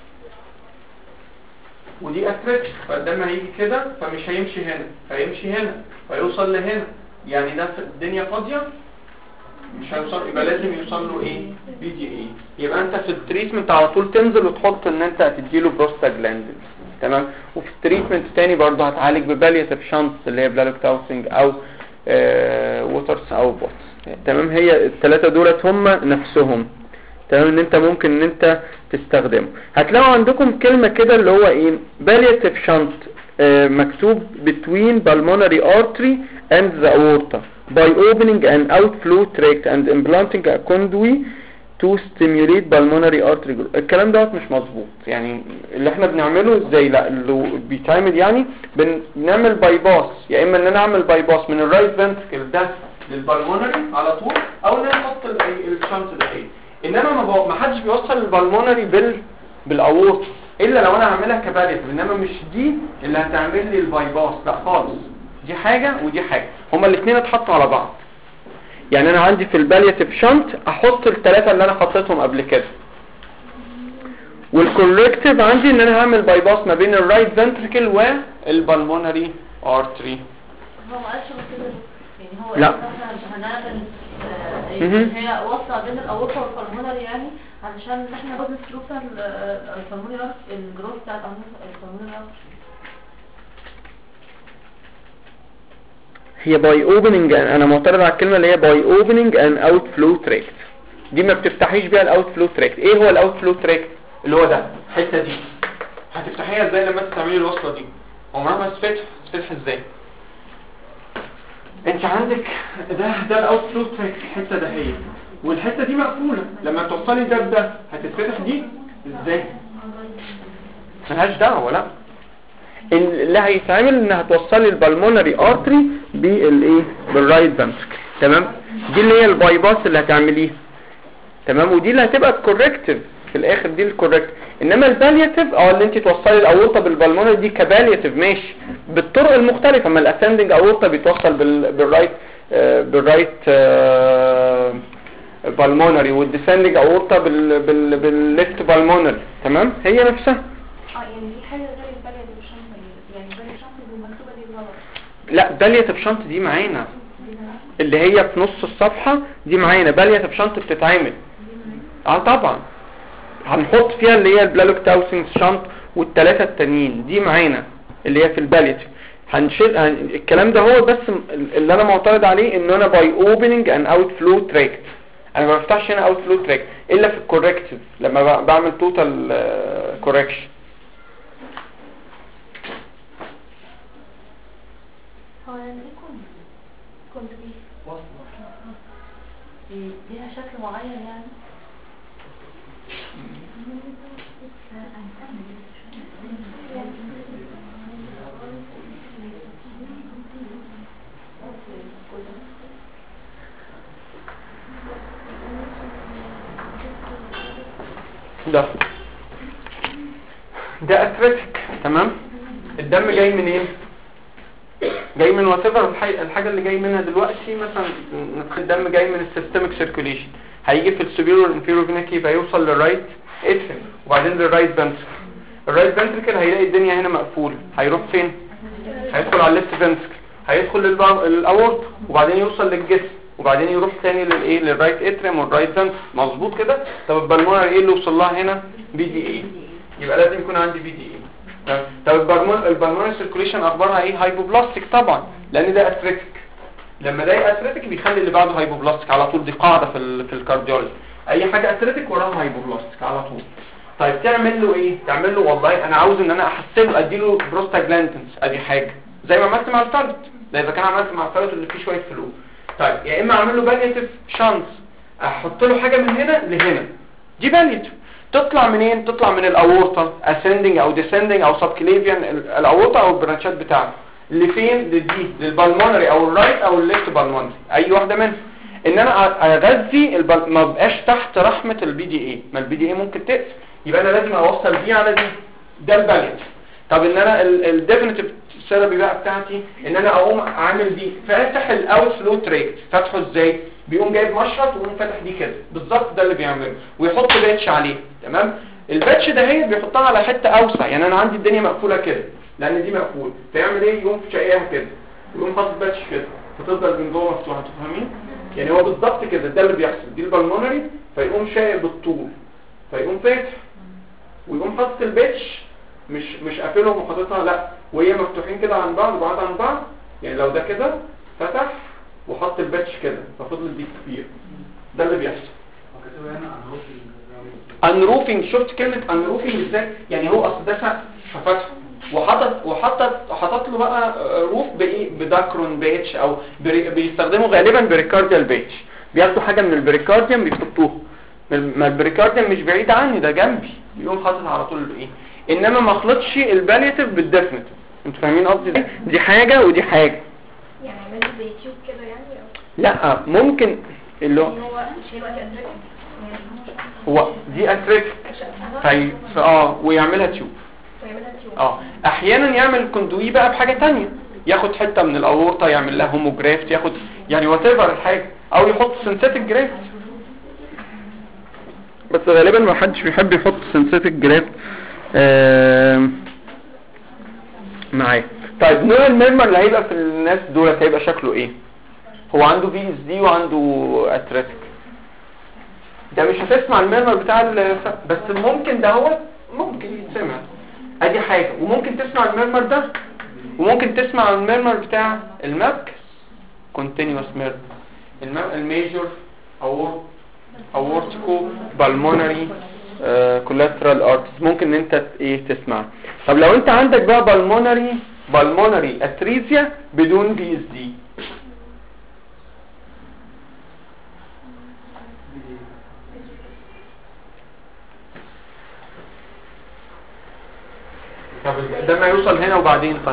ودي اتريتش، فالدم هيجي كده فمش هيمشي هنا، هيمشي هنا فيوصل لهنا، يعني ده الدنيا فاضيه مش هيوصل، يبقى لازم يوصل له ايه؟ بي دي اي. يبقى انت في التريتمنت على طول تنزل وتحط ان انت هتديله بروستاجلاندين، تمام. وفي التريتمنت تاني برضه هتعالج ببالياتيف شانس اللي هي بلالوكتاوسنج او آه ووترز او بوتس، تمام. هي الثلاثه دولت هم نفسهم، تمام، ان انت ممكن ان انت تستخدمه. هتلاقوا عندكم كلمه كده اللي هو ايه؟ بالياتيف شانت آه مكتوب between pulmonary artery and the aorta by opening an outflow tract and implanting a conduit to stimulate pulmonary artery growth. الكلام دوت مش مظبوط، يعني اللي احنا بنعمله ازاي؟ لا اللي بيتعمل يعني بنعمل باي باس، يا اما ان انا اعمل باي باس من الرايت فنتركل ده للبالمونري على طول، او ان انا احط الشنط ده ايه. انما ما ما حدش بيوصل البالمونري بال بالاورط الا لو انا هعملها كباليت، انما مش دي اللي هتعمل لي الباي باس، لا خالص، دي حاجه ودي حاجه، هما الاثنين اتحطوا على بعض. يعني انا عندي في البالياتيف شنط احط الثلاثه اللي انا حطيتهم قبل كده، والكوركتيف عندي ان انا هعمل باي باس ما بين الرايت فنتريكل والبالمونري ارتري. هو ما قالش كده يعني، هو لا هنعمل هي وصله بين الاورطه والبالمونري يعني علشان احنا برضه السلوك بتاع البالمونري الجروث بتاع البالمونري ارتري. هي باي اوبننج، انا معترض على الكلمه اللي هي باي اوبننج ان اوت فلو تراكت، دي ما بتفتحيش بيها الاوت فلو تراكت. ايه هو الاوت فلو تراكت؟ اللي هو ده الحته دي، هتفتحيها ازاي لما تعملي الوصله دي؟ عمرها ما تفتح، تفتح ازاي؟ انت عندك ده ده الاوت فلو تراكت، الحته ده هي، والحته دي مقفوله، لما توصلي ده بده هتتفتح دي ازاي؟ ملهاش دعوه، لا اللي هيتعمل ان هتوصلي البالمونري ارتري بالايه؟ بالرايت فنتركل، تمام. دي اللي هي الباي باس اللي هتعمليها، تمام، ودي اللي هتبقى الكوركتيف في الاخر، دي الكوركتيف. انما البالياتيف اه اللي انت توصلي الاورطه بالبالمونري دي كبالياتيف ماشي بالطرق المختلفه، اما الاسندنج اورطه بيتوصل بال بالرايت آه بالرايت آه بالمونري، والديسندنج اورطه بال بال بالليفت بالمونري، تمام، هي نفسها. اه يعني دي حاجه غير البالياتيف شنط، يعني البالياتيف شنط المكتوبه دي غلط. لا بالياتيف شنط دي معانا اللي هي في نص الصفحه دي معانا، بالياتيف شنط بتتعمل اه طبعا، هنحط فيها اللي هي البلالوكتاوسنج شنط والثلاثه التانيين دي معانا اللي هي في البالياتيف. هنشيل هن... الكلام ده هو بس اللي انا معترض عليه، ان انا باي اوبننج ان اوت فلو تراكت، انا ما بفتحش هنا اوت فلو تراكت الا في الكوركتيف لما بعمل توتال كوركشن. هو يعني ايه كنت كنت دي ليها شكل معين يعني؟ ده ده اتريتك، تمام. الدم جاي منين؟ إيه؟ جاي من واتيفر الحاجه اللي جاي منها دلوقتي، مثلا الدم جاي من السيستميك سيركيوليشن، هيجي في السوبيريور والانفيريور فينا كيف هيوصل للرايت اتريم وبعدين للرايت فنتركل. الرايت فنتركل هيلاقي الدنيا هنا مقفوله، هيروح فين؟ هيدخل على الليفت فنتركل، هيدخل للاورطه وبعدين يوصل للجسم وبعدين يروح تاني للايه للرايت اتريم والرايت فنتركل مظبوط كده. طب البلمونري ايه اللي وصل لها هنا؟ بي دي اي، يبقى لازم يكون عندي بي دي اي. طب البلمونري سيركوليشن اخبارها ايه؟ هايبوبلاستيك طبعا لان ده اتريتيك، لما ده اتريتيك بيخلي اللي بعده هايبوبلاستيك على طول، دي قاعده في ال في الكارديولوجي، اي حاجه اتريتيك وراها هايبوبلاستيك على طول. طيب تعمل له ايه؟ تعمل له والله انا عاوز ان انا احسنه اديله بروستاجلاندينز، ادي حاجه زي ما عملت مع الفلت، ده اذا كان عملت مع الفلت اللي فيه شويه فلو. طيب يا اما اعمل له باليتيف شانس، احط له حاجه من هنا لهنا، دي باليتيف تطلع منين؟ تطلع من الاورطه اسندنج او ديسندنج او سبكليفيان، الاورطه او البرانشات بتاعته اللي فين؟ لدي للبالمونري او الرايت او الليفت بالمونري، اي واحده منهم. ان انا اغذي البل... ما بقاش تحت رحمه البي دي اي، ما البي دي اي ممكن تقفل، يبقى انا لازم اوصل دي على دي، ده الباليتيف. طب ان انا الديفينيتيف ثيرابي بقى بتاعتي ان انا اقوم عامل دي فاتح الاوت فلو تريكت. فاتحه ازاي؟ بيقوم جايب مشرط ويقوم فاتح دي كده بالظبط، ده اللي بيعمله، ويحط باتش عليه. تمام؟ الباتش ده هي بيحطها على حته اوسع، يعني انا عندي الدنيا مقفوله كده لان دي مقفول، فيعمل ايه؟ يقوم شايلها كده ويقوم حاطط باتش كده فتفضل من جوه مفتوحه. انتوا فاهمين؟ يعني هو بالظبط كده ده اللي بيحصل، دي البلمونري فيقوم شايل بالطول فيقوم فاتح ويقوم حاطط الباتش، مش مش قافلهم وحاططها لا، وهي مفتوحين كده عن بعض بعاد عن بعض. يعني لو ده كده فتح وحط الباتش كده ففضل دي كبير، ده اللي بيحصل. انروفينج، شفت كلمه انروفينج ازاي؟ يعني هو اصل ده ففتحه وحطت وحطت حطت له بقى روف بايه؟ بداكرون باتش او بري... بيستخدموا غالبا بريكارديال باتش، بياخدوا حاجه من البريكارديوم بيحطوها، ما البريكارديوم مش بعيد عني ده جنبي، يقوم حاطط على طول ايه. انما ما خلطش الباليتيف بالديفينيتيف. انتوا فاهمين قصدي؟ دي دي حاجه ودي حاجه، يعني عملت زي تيوب كده يعني أو؟ لا ممكن اللي هو هو مش هيبقى اتريتك هو دي اتريتك في اه ويعملها تيوب، ويعملها تيوب. اه احيانا يعمل كوندوي بقى بحاجه تانية، ياخد حته من الاورطه يعمل لها هوموجرافت، ياخد يعني وات ايفر الحاجه، او يحط سينثيتك جرافت. بس غالبا ما حدش بيحب يحط سينثيتك جرافت آه معايا. طيب نوع الميرمر اللي هيبقى في الناس دولت هيبقى شكله ايه؟ هو عنده في اس دي وعنده اتريتك، ده مش هتسمع الميرمر بتاع الف... بس ممكن ده هو ممكن يتسمع، ادي حاجه. وممكن تسمع الميرمر ده، وممكن تسمع الميرمر بتاع المركز كونتينيوس ميرمر، الميجور او اورتيكو بالمونري كولاترال ارتس ممكن ان انت ايه تسمع. طب لو انت عندك بقى بالمونري بالمونري اتريزيا بدون بي اس دي، طب ده ما يوصل هنا وبعدين طيب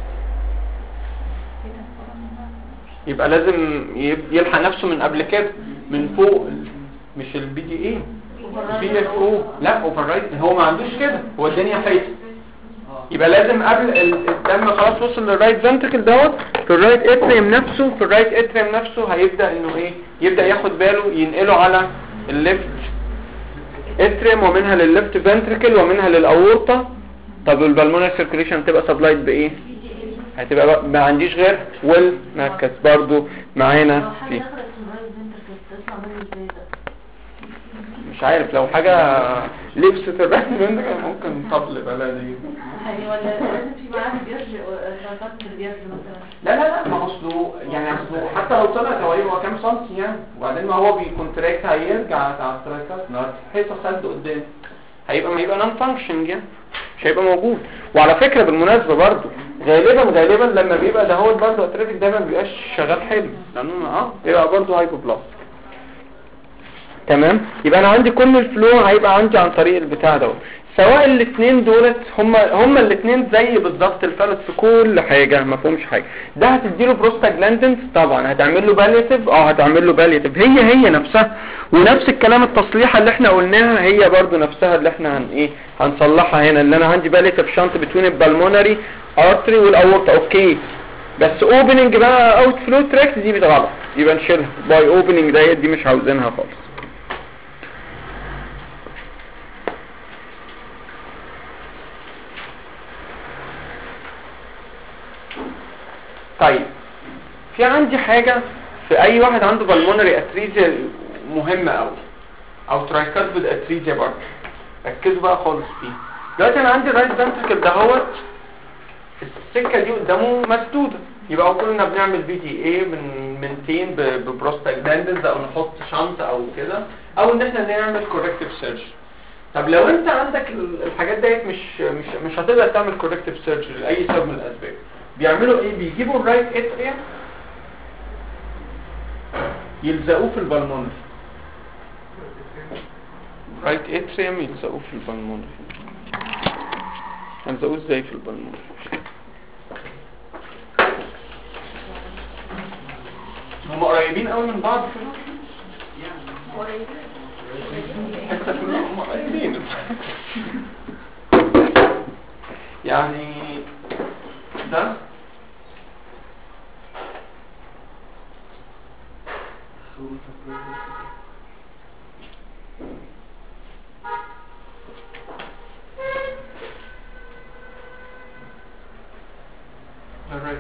يبقى لازم يلحق نفسه من قبل كده من فوق، مش البي دي ايه في اف او لا اوفر رايت، هو ما عندوش كده، هو الدنيا حيته، يبقى لازم قبل الدم خلاص وصل للرايت فنتركل دوت في الرايت اتريم نفسه، في الرايت اتريم نفسه هيبدا انه ايه يبدا ياخد باله ينقله على الليفت اتريم ومنها للليفت فنتركل ومنها للاورطه. طب البلمونري سيركيليشن تبقى سبلايد بايه؟ هتبقى ما عنديش غير والمركز برضو معانا فيه. مش عارف لو حاجة لبست الرأس منك ممكن طبل بلدي. ايوه لازم في معاه بيرجع شرطات البيرج مثلا. لا لا لا ما اصله يعني اصله حتى لو طلع تواليه هو كام سنتي يعني، وبعدين ما هو بيكونتراكت هيرجع على التراكات حيطه سد قدام، هيبقى هيبقى نون فانكشن يعني مش هيبقى موجود. وعلى فكرة بالمناسبة برضو غالبا غالبا لما بيبقى ده هو برضو اتريتك دايما بيبقاش شغال حلو لانه اه بيبقى برضو هايبوبلاستيك. تمام؟ يبقى انا عندي كل الفلو هيبقى عندي عن طريق البتاع دوت، سواء الاثنين دولت هما هما الاثنين زي بالظبط الفلت في كل حاجه ما فيهمش حاجه. ده هتديله بروستاجلاندينز طبعا، هتعمل له باليتيف اه هتعمل له باليتيف هي هي نفسها، ونفس الكلام التصليحه اللي احنا قلناها هي برضو نفسها اللي احنا هن ايه هنصلحها هنا، اللي انا عندي باليتيف شنط بتوين البلمونري ارتري والاورطه اوكي، بس اوبننج بقى اوت فلو تراكت دي غلط يبقى نشيلها باي اوبننج ديت دي مش عاوزينها خالص. طيب في عندي حاجة في اي واحد عنده بالمونري اتريزيا مهمه قوي، او ترايكاسبيد اتريزيا برضه، ركزوا بقى خالص فيه. دلوقتي انا عندي الرايت فنتركل دهوت السكه دي قدامه مسدوده، يبقى كلنا بنعمل بي تي اي بنمنتين ببروستاجلاندز او نحط شنط او كده، او ان احنا نعمل كوركتيف سيرجري. طب لو انت عندك الحاجات ديت مش مش مش هتقدر تعمل كوركتيف سيرجري لاي سبب من الاسباب، بيعملوا ايه؟ بيجيبوا الرايت اتريا يلزقوه في البلمونري، رايت اتريم يلزقوه في البلمونري. هنلزقوه ازاي في البلمونري؟ هم قريبين قوي من بعض كده حتى كلهم هم قريبين يعني ده الرايت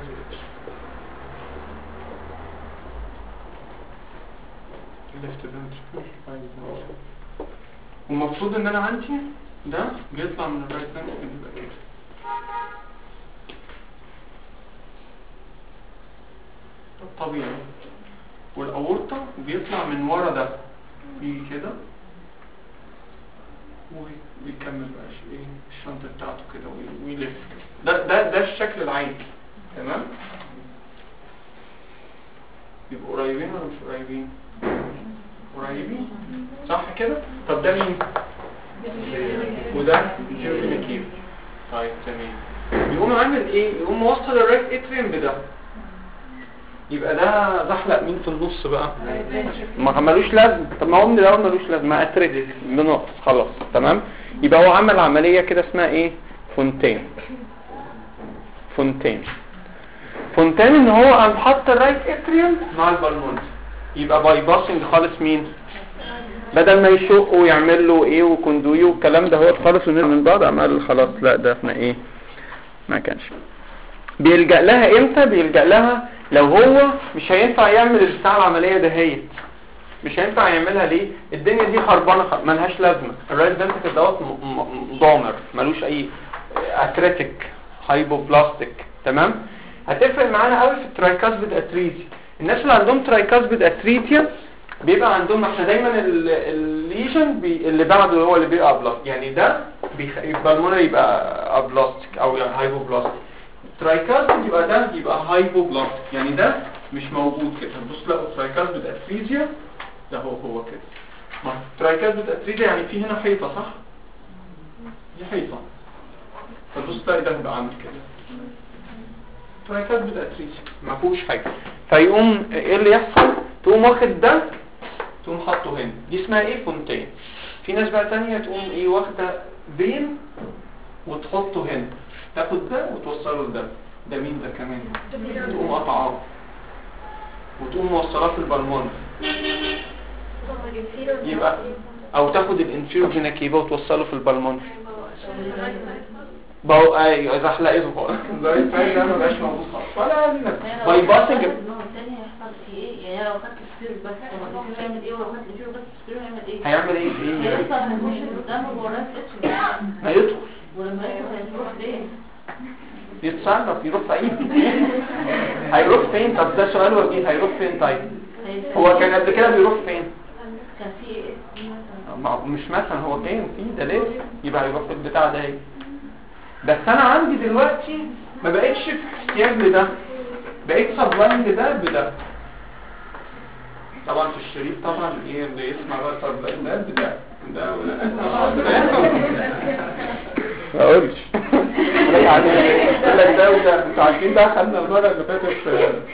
ليفت فنتركل، والمفروض ان انا عندي ده بيطلع من الرايت فنتركل يبقى كده، طبيعي. والاورطه بيطلع من ورا ده في كده ويكمل بقى ايه الشنطه بتاعته كده ويلف. ده ده ده الشكل العادي، تمام؟ يبقوا قريبين ولا مش قريبين؟ قريبين صح كده؟ طب ده مين؟ وده جيرفينيكيف. طيب تمام. يقوم عامل ايه؟ يقوم موصل الرايت اتريم بده، يبقى ده زحلق مين في النص بقى؟ ما ملوش لازمه. طب ما هو من الاول ملوش لازمه، اتريك بنقص خلاص تمام. يبقى هو عمل عمليه كده اسمها ايه؟ فونتين. فونتين فونتين ان هو قام حط الرايت اتريم مع البالمونري، يبقى باي باسنج خالص مين؟ بدل ما يشق ويعمل له ايه وكوندوي والكلام ده هو خالص ونزل من بعض، عمل خلاص لا ده احنا ايه ما كانش. بيلجأ لها امتى؟ بيلجأ لها لو هو مش هينفع يعمل بتاع العمليه دهيت، مش هينفع يعملها ليه؟ الدنيا دي خربانه خ... ملهاش لازمه. الرايت فنتركل دوت ضامر ملوش اي اتريتيك هايبوبلاستيك، تمام؟ هتفرق معانا قوي في الترايكاسبيد اتريزيا. الناس اللي عندهم ترايكاسبيد اتريزيا بيبقى عندهم احنا دايما الليجن بي اللي بعده هو اللي بيبقى ابلاستيك، يعني ده بالمونري يبقى ابلاستيك او يعني هايبوبلاستيك. ترايكاسبيد يبقى ده يبقى هايبوبلاستيك، يعني ده مش موجود كده. بص لقوا ترايكاسبيد اتريزيا ده هو هو كده. ما ترايكاسبيد اتريزيا يعني في هنا حيطه صح؟ دي حيطه، فبص تلاقي ده بيبقى عامل كده. ترايكاسبيد اتريزيا ما فيهوش حاجه، فيقوم ايه اللي يحصل؟ تقوم واخد ده تقوم حاطه هنا، دي اسمها ايه؟ فونتين. في ناس بقى تانية تقوم ايه واخده فين وتحطه هنا، تاخد ده وتوصله لده. ده مين ده كمان؟ تقوم قطعاه وتقوم موصلاه في البلمونري، يبقى او تاخد الانفيرو فينا كيبه وتوصله في البلمونري. بقوا ايوه زحلقته خالص زي الفايل ده ما بقاش موجود خالص ولا لنا باي باسنج. يعني لو خدت السبيرو بس هو هيعمل ايه؟ ولو خدت السبيرو بس السبيرو هيعمل ايه؟ هيعمل ايه في ايه؟ هيطلع هيخش قدامه ووراه ستش هيدخل، ولما يدخل هيروح فين؟ يتصرف يروح فين؟ هيروح فين؟ طب ده سؤال وجيه، هيروح فين طيب؟ هو كان قبل كده بيروح فين؟ كان في مش مثلا هو كان في ده ليه؟ يبقى هيروح في البتاع ده ايه؟ بس انا عندي دلوقتي ما بقتش في احتياج لده، بقيت سبلاين لده بده. طبعا في الشريط طبعا ايه اللي يسمع بقى سبلاين ده بده ده ولا ما اقولش يعني لك ده وده. انتوا عارفين ده خدنا المره اللي فاتت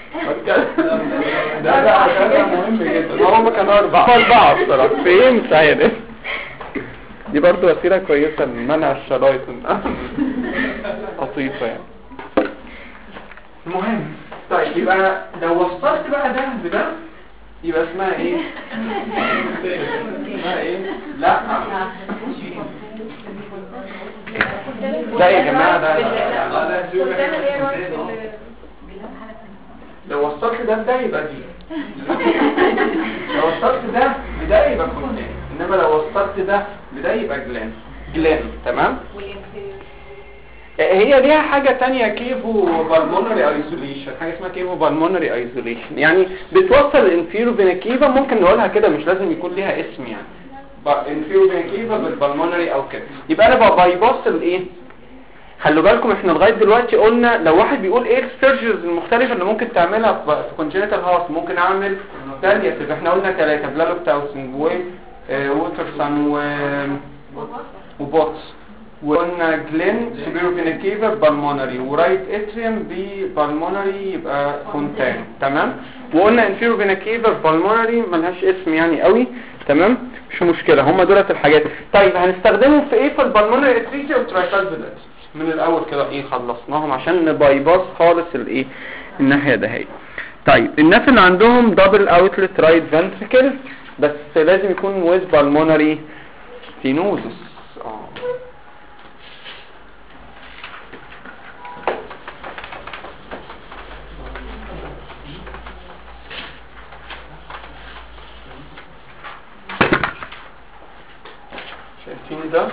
ده ده ده مهم جدا. هو كان اربعه اربعه بصراحه فهمت يعني. دي برضو وسيله كويسه لمنع الشرايط لطيفه يعني. المهم طيب يبقى لو وصلت بقى ده بده يبقى اسمها ايه؟ اسمها ايه؟ لا لا يا جماعه ده لو وصلت وصلت ده بدايه يبقى دي، لو وصلت ده بدايه يبقى كونتين، انما لو وصلت ده بدايه يبقى جلان جلان. تمام. هي ليها حاجة تانية كيفو بالمونري ايزوليشن، حاجة اسمها كيفو بالمونري ايزوليشن، يعني بتوصل الانفيرو فينا كيفا، ممكن نقولها كده مش لازم يكون ليها اسم يعني انفيرو فينا كيفا بالبالمونري او كده. يبقى انا بقى بايباص الايه، خلوا بالكم احنا لغايه دلوقتي قلنا لو واحد بيقول ايه السيرجرز المختلفه اللي ممكن تعملها في كونجنتال هارت، ممكن اعمل بالياتيف، احنا قلنا ثلاثه، بلالوكتاوسن و ووترسون و وبوتس، وقلنا جلين سيبيرو فينا كيفا بالمونري، ورايت اتريوم بالمونري يبقى فونتان. تمام. وقلنا انفيرو فينا كيفا بالمونري ملهاش اسم يعني قوي. تمام مش مشكله، هم دولت الحاجات. طيب هنستخدمهم في ايه في البالمونري اتريتي والترايكالفيلات من الاول كده، ايه خلصناهم عشان نبايباص خالص الايه الناحيه ده هي. طيب الناس اللي عندهم دبل اوتلت رايت فنتريكل بس لازم يكون ويز بالمونري ستينوزس. اه شايفين ده؟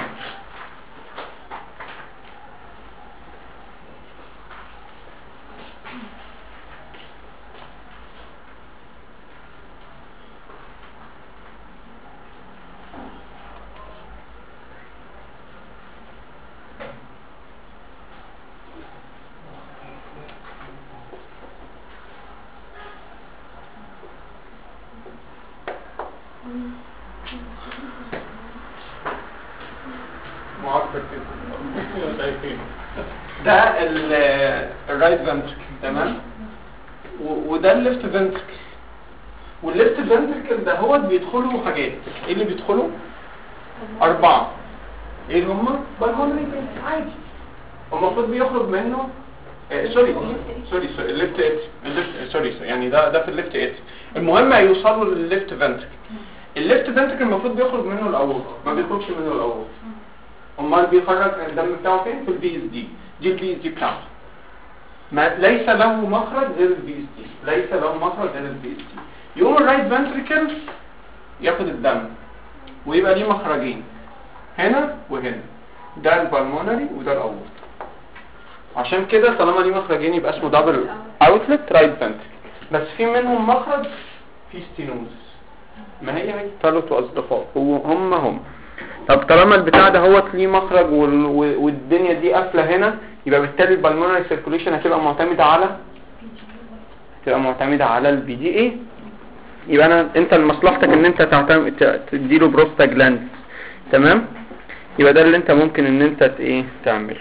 ده الرايت فنتركل. تمام. وده الليفت فنتركل، والليفت فنتركل ده هو بيدخلوا حاجات. ايه اللي بيدخلوا؟ اربعه. ايه اللي هم؟ بالمونري عادي، المفروض بيخرج منه آه سوري سوري سوري الليفت ات الليفت سوري يعني ده ده في الليفت ات. المهم هيوصلوا للليفت فنتركل. الليفت فنتركل المفروض بيخرج منه الاول، ما بيخرجش منه الاول. امال بيخرج الدم بتاعه فين؟ في البي اس دي. دي البي اس دي بتاعته، ما ليس له مخرج غير البي اس دي، ليس له مخرج غير البي اس دي. يقوم الرايت فنتريكل ياخد الدم ويبقى ليه مخرجين هنا وهنا، ده البالمونري وده الاورط. عشان كده طالما ليه مخرجين يبقى اسمه دبل اوتلت رايت فنتريكل، بس في منهم مخرج في ستينوزس. ما هي هي ثلاث اصدقاء هم هم. طب طالما البتاع ده هو ليه مخرج والدنيا دي قافله هنا، يبقى بالتالي البالمونري سيركوليشن هتبقى معتمده على هتبقى معتمده على البي دي اي. يبقى انا انت لمصلحتك ان انت تعتمد تديله بروستاجلاندز. تمام. يبقى ده اللي انت ممكن ان انت ايه تعمل.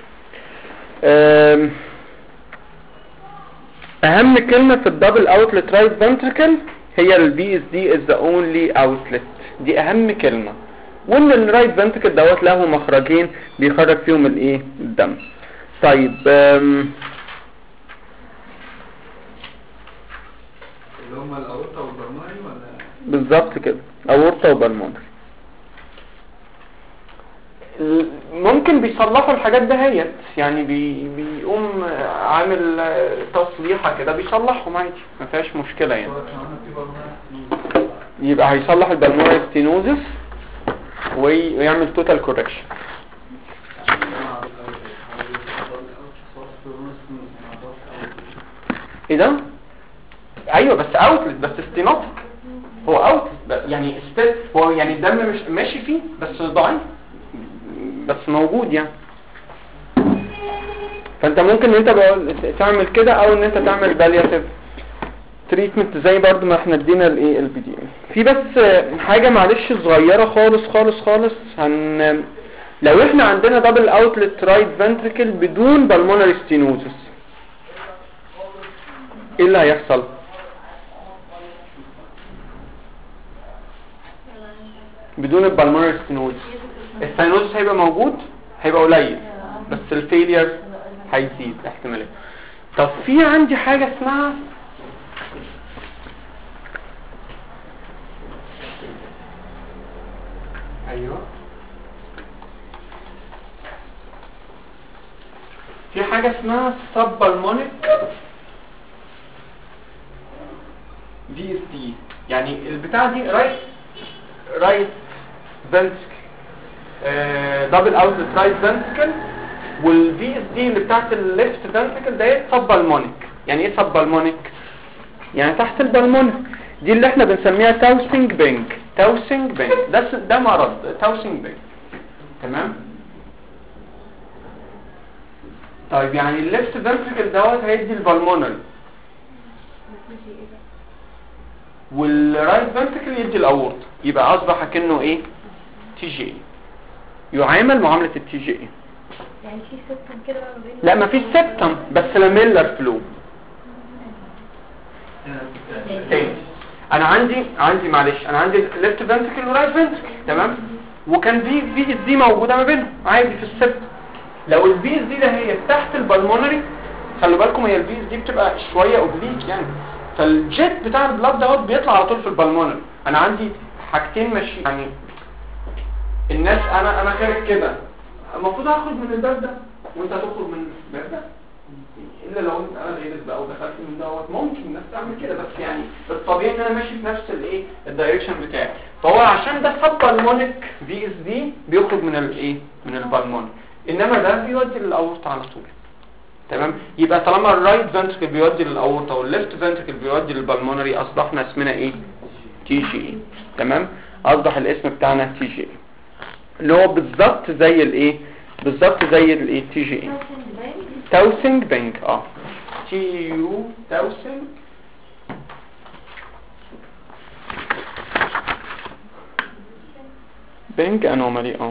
اهم كلمه في الدبل اوتلت رايت فنتريكل هي البي اس دي از ذا اونلي اوتلت، دي اهم كلمه. وان الرايت فنتريكل دوت له مخرجين بيخرج فيهم الايه الدم. طيب اللي هم الاورطه والبلمونري ولا بالظبط كده، اورطه وبلمونري. ممكن بيصلحوا الحاجات دهيت يعني بي بيقوم عامل تصليحه كده بيصلحهم عادي، ما فيهاش مشكله يعني. يبقى هيصلح البلمونري ستينوزس ويعمل توتال كوركشن. ايه ده؟ ايوه بس اوتلت، بس ستينوتك هو اوتلت يعني ستيل هو يعني الدم مش ماشي فيه بس ضعيف بس موجود يعني. فانت ممكن ان انت بقول تعمل كده او ان انت تعمل بالياتيف تريتمنت زي برضو ما احنا ادينا الايه البي دي. في بس حاجه معلش صغيره خالص خالص خالص، هن لو احنا عندنا دبل اوتلت رايت فنتريكل بدون بالمونري ستينوزس ايه اللي هيحصل؟ بدون البالمونري ستينوزس الستينوزس هيبقى موجود، هيبقى قليل، بس الفيلير هيزيد احتماليه. طب في عندي حاجه اسمها ايوه في حاجه اسمها سب بالمونيك في اس دي، يعني البتاع دي رايت رايت فنتركل دبل اوتلت رايت فنتركل، والفي اس دي اللي بتاعت الليفت فنتركل ديت سب بالمونيك. يعني ايه سب بالمونيك؟ يعني تحت البالمونيك، دي اللي احنا بنسميها تاوسينج بينك. تاوسينج بينك ده ده مرض تاوسينج بينك. تمام. طيب يعني الليفت فنتركل دوت هيدي البالمونري، والرايت فنتركل يدي الاورط، يبقى اصبح كأنه ايه؟ تي جي اي، يعامل معاملة التي جي اي. يعني في سيستم كده بقى ما بين لا ما فيش سيبتم، بس لاميلر فلو. تاني انا عندي عندي معلش انا عندي ليفت فنتركل ورايت فنتركل، تمام، وكان في في اس دي موجوده ما بينهم عادي في السبت. لو البي اس دي ده هي تحت البلمونري، خلوا بالكم هي البي اس دي بتبقى شويه اوبليك يعني، فالجيت بتاع البلاد دوت بيطلع على طول في البلمونري. انا عندي حاجتين ماشي يعني، الناس انا انا خارج كده المفروض اخرج من الباب ده وانت هتخرج من الباب ده، الا لو انت انا غيرت بقى ودخلت من دوت، ممكن الناس تعمل كده، بس يعني الطبيعي ان انا ماشي في نفس الايه الدايركشن بتاعي. فهو عشان ده سب بالمونيك في اس دي بيخرج من الايه من البالمونيك، انما ده بيودي للاورطه على طول. تمام. يبقى طالما الرايت فنتركل بيودي للاورطه والليفت فنتركل بيودي للبالمونري، اصبحنا اسمنا ايه؟ تي جي اي. تمام. اصبح الاسم بتاعنا تي جي اي، اللي هو بالظبط زي الايه بالظبط زي الايه تي جي اي تاوسينج بينك. اه تي يو تاوسينج بينك انومالي. اه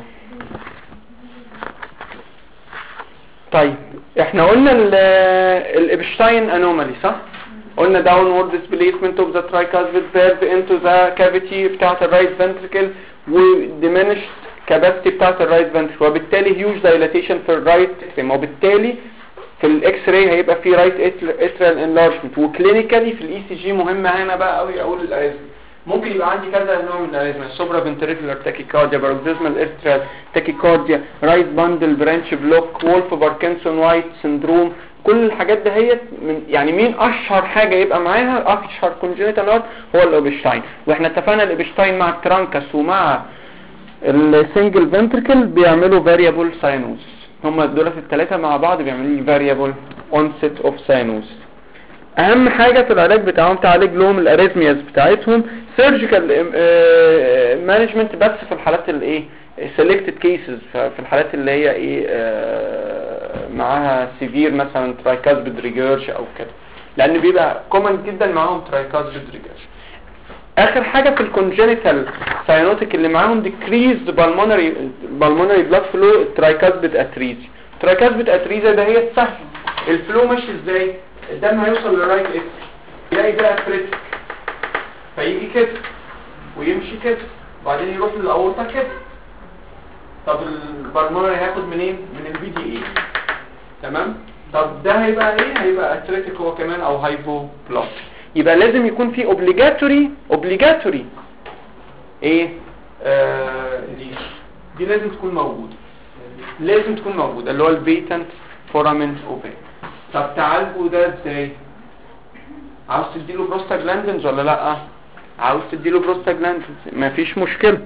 طيب احنا قلنا الابشتاين انومالي صح؟ قلنا downward displacement of the tricuspid valve into the cavity بتاعت الرايت ventricle و diminished capacity بتاعت الرايت ventricle، وبالتالي huge dilatation في الرايت atrium، وبالتالي في الاكس راي هيبقى في رايت atrial enlargement. وكلينيكالي في الاي سي جي مهمه هنا بقى قوي اقول الاريزم، ممكن يبقى عندي كذا نوع من الاريزم: سوبرا فنتريكولار تاكيكارديا، باروكسيزمال ارترال تاكيكارديا، رايت باندل برانش بلوك، وولف باركنسون وايت سندروم. كل الحاجات دهيت من يعني مين اشهر حاجه يبقى معاها اشهر كونجنيتال هارت هو الاوبشتاين. واحنا اتفقنا الاوبشتاين مع الترانكس ومع السنجل فنتركل بيعملوا فاريبل ساينوز، هم دول في الثلاثه مع بعض بيعملوا لي فاريبل اونست اوف ساينوز. اهم حاجه في العلاج بتاعهم تعالج لهم الاريثمياز بتاعتهم، سيرجيكال مانجمنت بس في الحالات الايه سيلكتد كيسز، في الحالات اللي هي ايه آه معاها سيفير مثلا ترايكاسبيد ريجيرش او كده، لان بيبقى كومن جدا معاهم ترايكاسبيد ريجيرش. اخر حاجه في الكونجنيتال ساينوتيك اللي معاهم ديكريزد بالمونري بالمونري بلاد فلو ترايكاسبيد اتريزي. ترايكاسبيد اتريزي ده هي سهل، الفلو ماشي ازاي؟ الدم هيوصل للرايت اتريوم يلاقي ده اتريتك فيجي كده ويمشي كده وبعدين يروح للاورطه كده. طب البالمونري هياخد منين؟ من البي دي اي. تمام. طب ده هيبقى ايه؟ هيبقى اتريتك هو كمان او هايبو بلوك. يبقى لازم يكون في اوبليجاتوري اوبليجاتوري ايه آه دي دي لازم تكون موجوده، لازم تكون موجوده اللي هو البيتنت فورامين اوبن. طب تعالجوا ده ازاي؟ عاوز تديله بروستاجلاندينز ولا لا؟ عاوز تديله بروستاجلاندينز مفيش مشكله.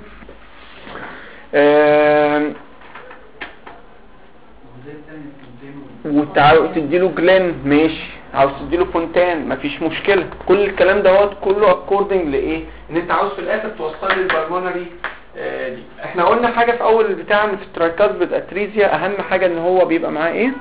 آه وتعاوز تديله جلين ماشي، عاوز تديله فونتان مفيش مشكله. كل الكلام دوت كله اكوردنج لايه؟ ان انت عاوز في الاخر توصل لي البلمونري آه دي. احنا قلنا حاجه في اول البتاع في الترايكاسبيد اتريزيا اهم حاجه ان هو بيبقى معاه ايه؟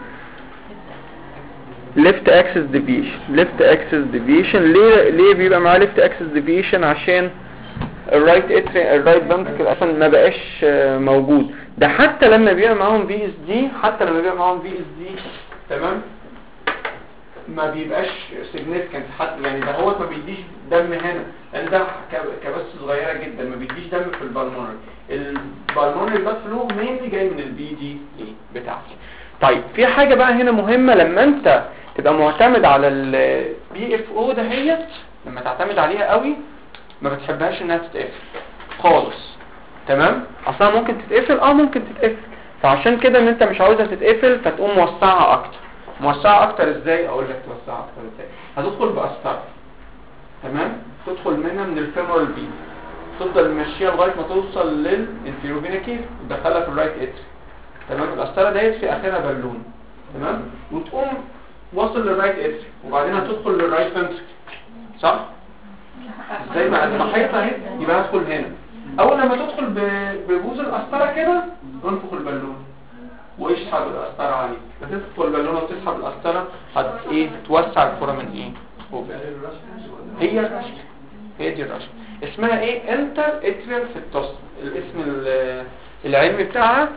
left axis deviation. left axis deviation ليه ليه بيبقى معاه left axis deviation؟ عشان الرايت اتري الرايت فنتركل اصلا ما بقاش موجود. ده حتى لما بيبقى معاهم في اس دي حتى لما بيبقى معاهم في اس دي تمام ما بيبقاش significant حتى، يعني ده هو ما بيديش دم هنا لان ده كبس صغيره جدا، ما بيديش دم في البالمونري. البالمونري بلاد فلو مينلي جاي من البي دي اي بتاعتي. طيب في حاجه بقى هنا مهمه، لما انت تبقى معتمد على البي اف او دهيت، لما تعتمد عليها قوي ما بتحبهاش انها تتقفل خالص. تمام. اصلا ممكن تتقفل اه ممكن تتقفل، فعشان كده ان انت مش عاوزها تتقفل فتقوم موسعها اكتر. موسعها اكتر ازاي؟ اقول لك توسعها اكتر ازاي. هتدخل بقسطره. تمام. تدخل بادئينها من الفيمورال بين، تفضل ماشيه لغايه ما توصل للانفيرو فينا كيف تدخلها في الرايت اتري. تمام. القسطره ديت في اخرها بالون. تمام. وتقوم واصل للرايت اتري وبعدين هتدخل للرايت فنتركل. صح؟ زي ما المحيط اهي يبقى هدخل هنا. اول لما تدخل ببوز القسطره كده تنفخ البالون ويسحب القسطره عليك. بتدخل البالونه وتسحب القسطره هت ايه توسع الفورامين ايه اوبن. هي الرشك. هي دي الرشك. اسمها ايه؟ انتر اتريال سيبتوستومي. الاسم العلمي بتاعها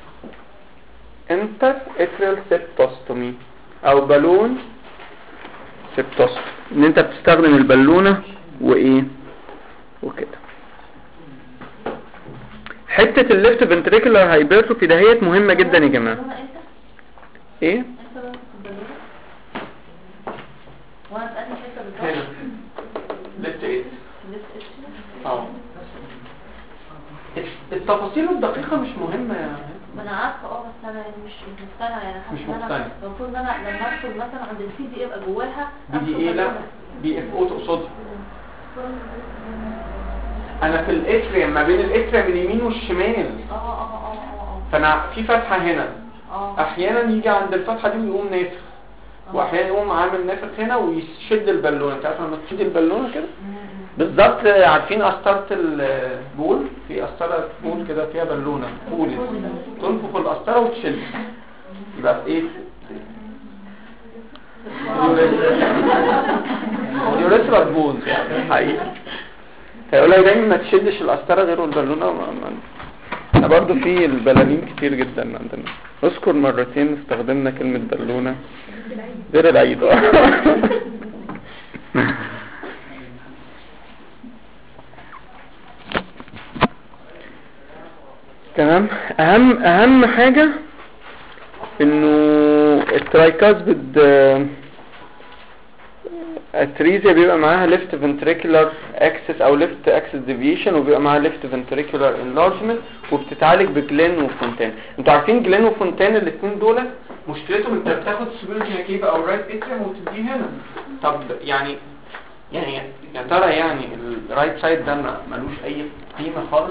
انتر اتريال سيبتوستومي او بالون سيبتوستومي، ان انت بتستخدم البالونه وايه وكده. حته الليفت فنتريكولار هايبرتروفي دهيت مهمه جدا يا جماعه. ايه وانا بقى الحته بالظبط هنا ليفت ايد. اه التفاصيل الدقيقه مش مهمه يعني. ما انا عارفه اه بس انا مش مقتنعه يعني. مش حاسه ان مقتنع. انا المفروض ان انا لما ادخل مثلا عند السي دي يبقى جواها بي دي ايه؟ لا بي اف او تقصدي. انا في الاتريم ما بين الاتريم اليمين والشمال. اه اه اه اه فانا في فتحه هنا. اه احيانا يجي عند الفتحه دي ويقوم نافخ، واحيانا يقوم عامل نافخ هنا ويشد البالونه. انت عارف لما تشد البالونه كده بالظبط. عارفين قسطره البول؟ في قسطره بول كده فيها بالونه بول تنفخ القسطره وتشد يبقى ايه؟ يوريثرال بولز يعني حقيقي. هيقول لك دايما ما تشدش القسطره غير والبالونه احنا برضو في البلالين كتير جدا عندنا. اذكر مرتين استخدمنا كلمة بالونة غير العيد. تمام. اهم اهم حاجة انه الترايكاسبيد اتريزيا بيبقى معاها ليفت فنتريكولار اكسس او ليفت اكسس ديفيشن وبيبقى معاها ليفت فنتريكولار انلارجمنت وبتتعالج بجلين وفونتان. انتوا عارفين جلين وفونتان الاثنين دول مشكلتهم انت بتاخد سوبر جيناكيبا او رايت اتريم وتديه هنا. طب يعني يعني يا ترى يعني الرايت سايد ده ملوش اي قيمه خالص؟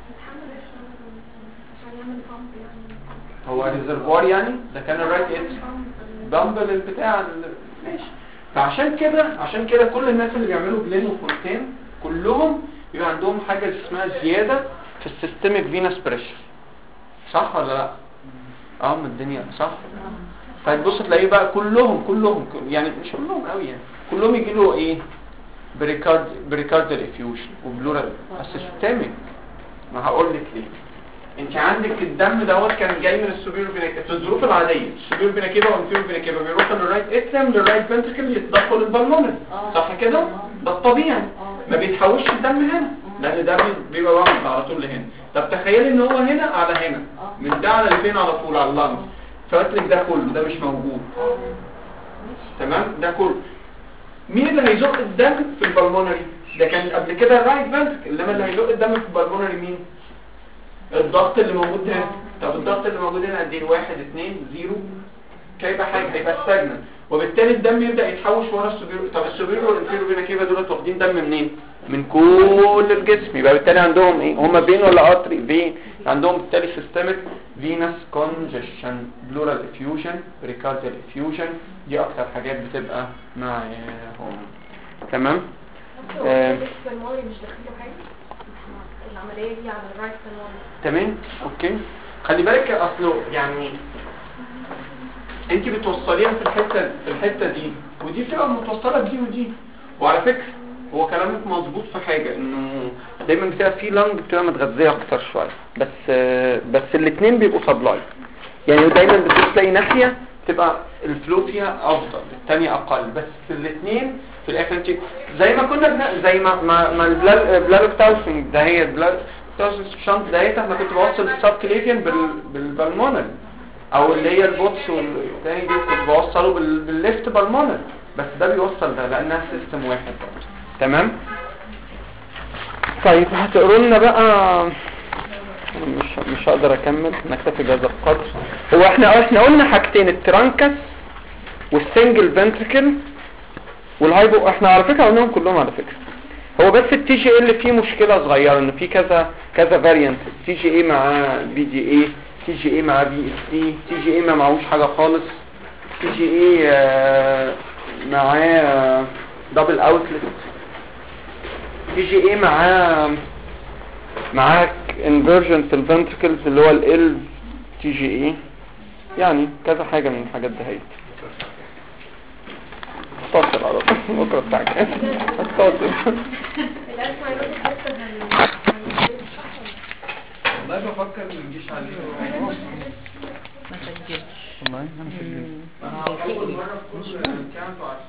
هو ريزرفوار يعني ده كان الرايت اتريم دمبل البتاع ماشي. فعشان كده عشان كده كل الناس اللي بيعملوا جلين وفونتين كلهم بيبقى عندهم حاجه اسمها زياده في السيستميك فينس بريشر. صح ولا لا؟ اه من الدنيا صح. فتبص تلاقيه بقى كلهم كلهم يعني مش كلهم قوي يعني كلهم يجي له ايه؟ بريكارد بريكاردال افيوجن وبلورال سيستميك. ما هقول لك ليه. انت عندك الدم دوت كان جاي من السوبيرو فينا في الظروف العاديه. السوبيرو فينا كيبا والانفيرو فينا كيبا بيروحوا للرايت اتريم للرايت فنتركل يتدخلوا البالمونري. صح كده؟ ده الطبيعي. ما بيتحوش الدم هنا لان ده بيبقى واقف على طول لهنا. طب تخيلي ان هو هنا على هنا من ده على لفين على طول على اللنج. فاتلك ده كله ده مش موجود. تمام. ده كله مين اللي هيزق الدم في البالمونري؟ ده كان قبل كده الرايت فنتركل. انما اللي هيزق الدم في البالمونري مين؟ الضغط اللي موجود هنا. طب الضغط اللي موجود هنا قد ايه؟ واحد اتنين زيرو هيبقى حاجه هيبقى ستاجننت وبالتالي الدم يبدا يتحوش ورا السوبيرو. طب السوبيرو والانفيرو فينا كيفا دول واخدين دم منين؟ من كل الجسم. يبقى بالتالي عندهم ايه؟ هم فين ولا ارتري؟ فين. عندهم بالتالي سيستميك فينس كونجشن بلورال افيوجن بريكارديال افيوجن. دي اكتر حاجات بتبقى معاهم. تمام. آه. مش داخله حاجه العمليه دي على الرايت فالمونري. تمام. اوكي. خلي بالك اصله يعني انت بتوصليها في الحته في الحته دي ودي بتبقى متوصله بدي ودي. وعلى فكره هو كلامك مظبوط في حاجه انه دايما بتبقى في لانج بتبقى متغذيه اكتر شويه بس بس الاثنين بيبقوا سبلاي. يعني دايما بتلاقي ناحيه تبقى الفلو فيها افضل الثانيه اقل بس في الاثنين في الاخر انت زي ما كنا بنا زي ما ما, ما البلالوكتاوسنج ده هي البلالوكتاوسنج شنط ده هي احنا كنت بوصل السبكليفيان بال بالبالمونري او اللي هي البوتس والتاني دي كنت بوصله بال بالليفت بالمونري بس ده بيوصل ده لانها سيستم واحد برضه. تمام. طيب هتقروا لنا بقى مش مش هقدر اكمل نكتفي بهذا القدر. هو احنا احنا قلنا حاجتين الترانكس والسنجل فنتريكل والهايبو. احنا على فكره قلناهم كلهم على فكره. هو بس التي جي اي اللي فيه مشكله صغيره ان في كذا كذا فاريانت، تي جي اي مع بي دي اي، تي جي اي مع بي اس تي، تي جي اي ما معهوش حاجه خالص، تي جي اي معاه دبل اوتلت، تي جي اي معاه معاه انفيرجن في الفنتركلز اللي هو ال تي جي اي، يعني كذا حاجه من الحاجات دهيت. اتصل على طول بكره بتاعك اتصل. الأسماء يقولوا لسه هن والله بفكر ما نجيش عليه. ما سجلش والله انا سجلت. انا اول مره في كل كام